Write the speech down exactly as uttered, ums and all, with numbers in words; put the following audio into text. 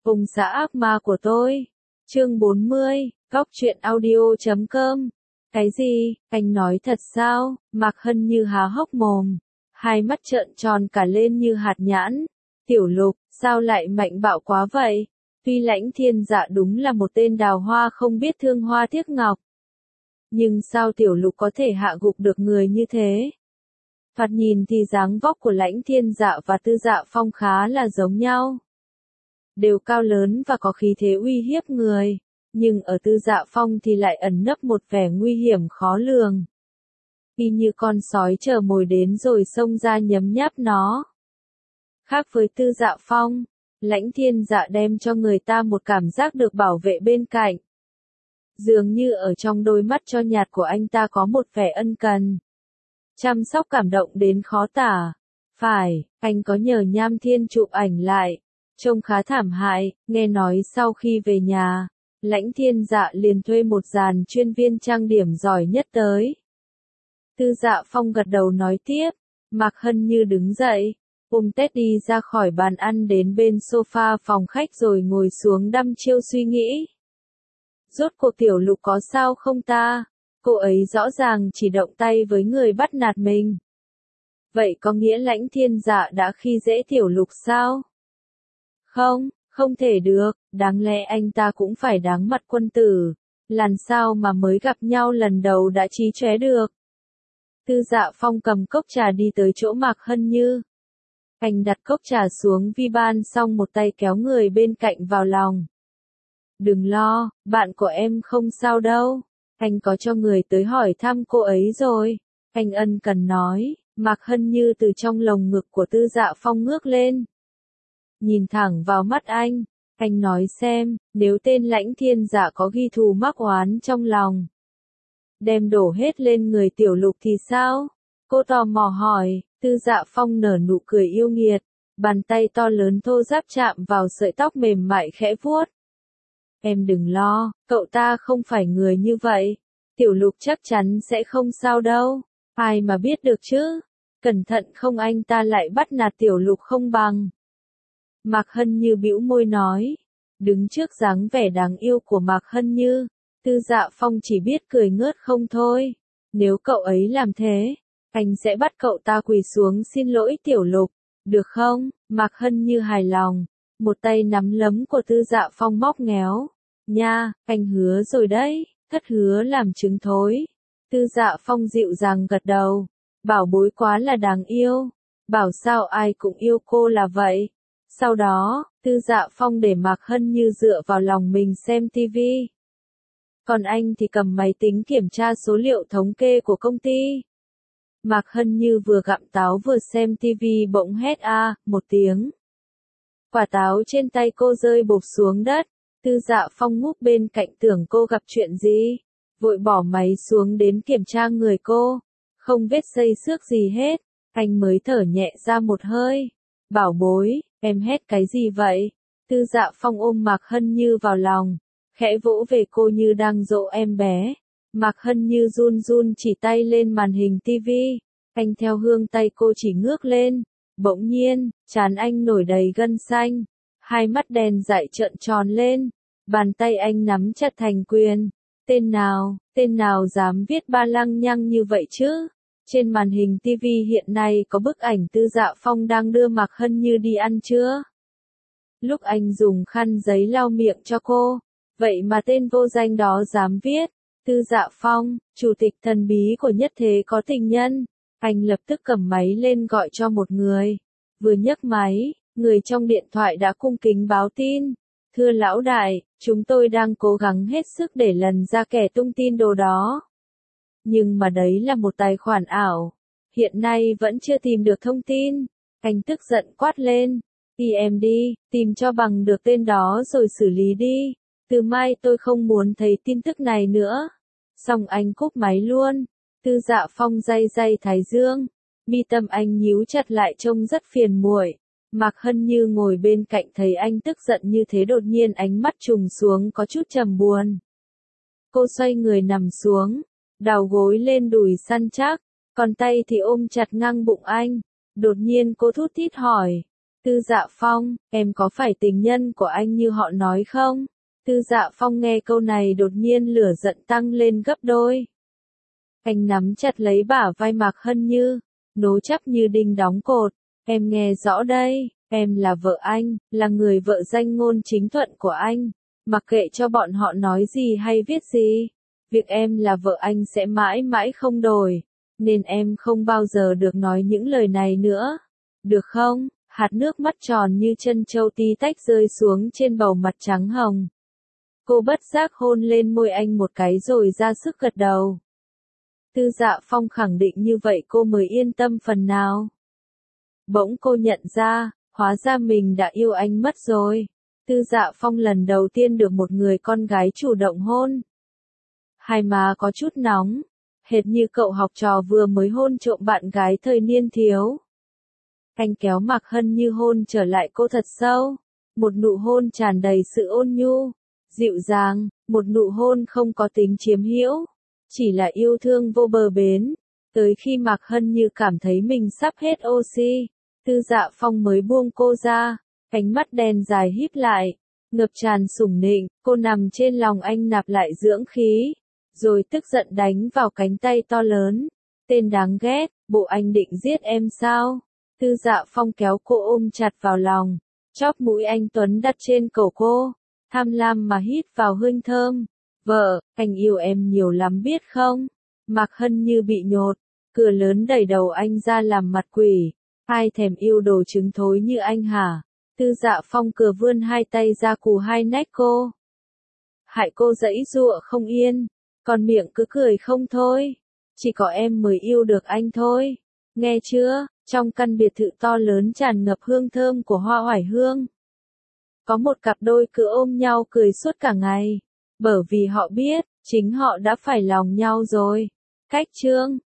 Ông xã ác ma của tôi. Chương bốn mươi, góc truyện audio chấm com. Cái gì, anh nói thật sao? Mạc Hân Như há hốc mồm, hai mắt trợn tròn cả lên như hạt nhãn. Tiểu Lục, sao lại mạnh bạo quá vậy? Tuy Lãnh Thiên Dạ đúng là một tên đào hoa không biết thương hoa tiếc ngọc, nhưng sao Tiểu Lục có thể hạ gục được người như thế? Thoạt nhìn thì dáng vóc của Lãnh Thiên Dạ và Tư Dạ Phong khá là giống nhau, đều cao lớn và có khí thế uy hiếp người, nhưng ở Tư Dạ Phong thì lại ẩn nấp một vẻ nguy hiểm khó lường, y như con sói chờ mồi đến rồi xông ra nhấm nháp nó. Khác với Tư Dạ Phong, Lãnh Thiên Dạ đem cho người ta một cảm giác được bảo vệ bên cạnh. Dường như ở trong đôi mắt cho nhạt của anh ta có một vẻ ân cần, chăm sóc cảm động đến khó tả. Phải, anh có nhờ Nham Thiên chụp ảnh lại, trông khá thảm hại. Nghe nói sau khi về nhà, Lãnh Thiên Dạ liền thuê một dàn chuyên viên trang điểm giỏi nhất tới. Tư Dạ Phong gật đầu nói tiếp. Mạc Hân Như đứng dậy, ôm Tết đi ra khỏi bàn ăn đến bên sofa phòng khách rồi ngồi xuống đăm chiêu suy nghĩ. Rốt cuộc Tiểu Lục có sao không ta? Cô ấy rõ ràng chỉ động tay với người bắt nạt mình. Vậy có nghĩa Lãnh Thiên Dạ đã khi dễ Tiểu Lục sao? Không, không thể được, đáng lẽ anh ta cũng phải đáng mặt quân tử, làm sao mà mới gặp nhau lần đầu đã chí chóe được. Tư Dạ Phong cầm cốc trà đi tới chỗ Mạc Hân Như. Anh đặt cốc trà xuống vi ban xong một tay kéo người bên cạnh vào lòng. Đừng lo, bạn của em không sao đâu. Anh có cho người tới hỏi thăm cô ấy rồi. Anh ân cần nói. Mạc Hân Như từ trong lồng ngực của Tư Dạ Phong ngước lên, nhìn thẳng vào mắt anh. Anh nói xem, nếu tên Lãnh Thiên Dạ có ghi thù mắc oán trong lòng, đem đổ hết lên người Tiểu Lục thì sao? Cô tò mò hỏi. Tư Dạ Phong nở nụ cười yêu nghiệt, bàn tay to lớn thô ráp chạm vào sợi tóc mềm mại khẽ vuốt. Em đừng lo, cậu ta không phải người như vậy. Tiểu Lục chắc chắn sẽ không sao đâu. Ai mà biết được chứ? Cẩn thận không anh ta lại bắt nạt Tiểu Lục không bằng. Mạc Hân Như bĩu môi nói. Đứng trước dáng vẻ đáng yêu của Mạc Hân Như, Tư Dạ Phong chỉ biết cười ngớt không thôi. Nếu cậu ấy làm thế, anh sẽ bắt cậu ta quỳ xuống xin lỗi Tiểu Lục, được không? Mạc Hân Như hài lòng, một tay nắm lấm của Tư Dạ Phong móc ngéo. Nha, anh hứa rồi đấy, thất hứa làm chứng thối. Tư Dạ Phong dịu dàng gật đầu. Bảo bối quá là đáng yêu. Bảo sao ai cũng yêu cô là vậy. Sau đó, Tư Dạ Phong để Mạc Hân Như dựa vào lòng mình xem tivi. Còn anh thì cầm máy tính kiểm tra số liệu thống kê của công ty. Mạc Hân Như vừa gặm táo vừa xem tivi bỗng hét a một tiếng. Quả táo trên tay cô rơi bộp xuống đất. Tư Dạ Phong ngúp bên cạnh tưởng cô gặp chuyện gì, vội bỏ máy xuống đến kiểm tra người cô. Không vết xây xước gì hết. Anh mới thở nhẹ ra một hơi. Bảo bối, em hét cái gì vậy? Tư Dạ Phong ôm Mạc Hân Như vào lòng, khẽ vỗ về cô như đang dỗ em bé. Mạc Hân Như run run chỉ tay lên màn hình tivi. Anh theo hương tay cô chỉ ngước lên. Bỗng nhiên, trán anh nổi đầy gân xanh. Hai mắt đen dại trợn tròn lên. Bàn tay anh nắm chặt thành quyền. Tên nào, tên nào dám viết ba lăng nhăng như vậy chứ? Trên màn hình tivi hiện nay có bức ảnh Tư Dạ Phong đang đưa Mạc Hân Như đi ăn trưa. Lúc anh dùng khăn giấy lau miệng cho cô, vậy mà tên vô danh đó dám viết. Tư Dạ Phong, chủ tịch thần bí của Nhất Thế có tình nhân. Anh lập tức cầm máy lên gọi cho một người. Vừa nhấc máy, người trong điện thoại đã cung kính báo tin. Thưa lão đại, chúng tôi đang cố gắng hết sức để lần ra kẻ tung tin đồ đó. Nhưng mà đấy là một tài khoản ảo. Hiện nay vẫn chưa tìm được thông tin. Anh tức giận quát lên. Đi em đi, tìm cho bằng được tên đó rồi xử lý đi. Từ mai tôi không muốn thấy tin tức này nữa. Xong anh cúp máy luôn. Tư Dạ Phong day day thái dương. Mi tâm anh nhíu chặt lại trông rất phiền muội. Mạc Hân Như ngồi bên cạnh thấy anh tức giận như thế đột nhiên ánh mắt trùng xuống có chút trầm buồn. Cô xoay người nằm xuống, đào gối lên đùi săn chắc, còn tay thì ôm chặt ngang bụng anh. Đột nhiên cô thút thít hỏi. Tư Dạ Phong, em có phải tình nhân của anh như họ nói không? Tư Dạ Phong nghe câu này đột nhiên lửa giận tăng lên gấp đôi. Anh nắm chặt lấy bả vai Mạc Hân Như, nối chắc như đinh đóng cột. Em nghe rõ đây, em là vợ anh, là người vợ danh ngôn chính thuận của anh. Mặc kệ cho bọn họ nói gì hay viết gì, việc em là vợ anh sẽ mãi mãi không đổi, nên em không bao giờ được nói những lời này nữa. Được không? Hạt nước mắt tròn như chân châu tí tách rơi xuống trên bầu mặt trắng hồng. Cô bất giác hôn lên môi anh một cái rồi ra sức gật đầu. Tư Dạ Phong khẳng định như vậy cô mới yên tâm phần nào. Bỗng cô nhận ra, hóa ra mình đã yêu anh mất rồi. Tư Dạ Phong lần đầu tiên được một người con gái chủ động hôn. Hai má có chút nóng, hệt như cậu học trò vừa mới hôn trộm bạn gái thời niên thiếu. Anh kéo Mạc Hân Như hôn trở lại cô thật sâu, một nụ hôn tràn đầy sự ôn nhu, dịu dàng, một nụ hôn không có tính chiếm hữu, chỉ là yêu thương vô bờ bến. Tới khi Mạc Hân Như cảm thấy mình sắp hết oxy, Tư Dạ Phong mới buông cô ra, ánh mắt đen dài híp lại, ngập tràn sủng nịnh, cô nằm trên lòng anh nạp lại dưỡng khí, rồi tức giận đánh vào cánh tay to lớn. Tên đáng ghét, bộ anh định giết em sao? Tư Dạ Phong kéo cô ôm chặt vào lòng, chóp mũi anh tuấn đặt trên cổ cô, tham lam mà hít vào hương thơm. Vợ, anh yêu em nhiều lắm biết không? Mạc Hân Như bị nhột, cửa lớn đẩy đầu anh ra làm mặt quỷ. Ai thèm yêu đồ trứng thối như anh hả? Tư Dạ Phong cửa vươn hai tay ra cù hai nách cô. Hại cô giãy giụa không yên, còn miệng cứ cười không thôi. Chỉ có em mới yêu được anh thôi. Nghe chưa? Trong căn biệt thự to lớn tràn ngập hương thơm của hoa oải hương. Có một cặp đôi cứ ôm nhau cười suốt cả ngày. Bởi vì họ biết, chính họ đã phải lòng nhau rồi. Cách chương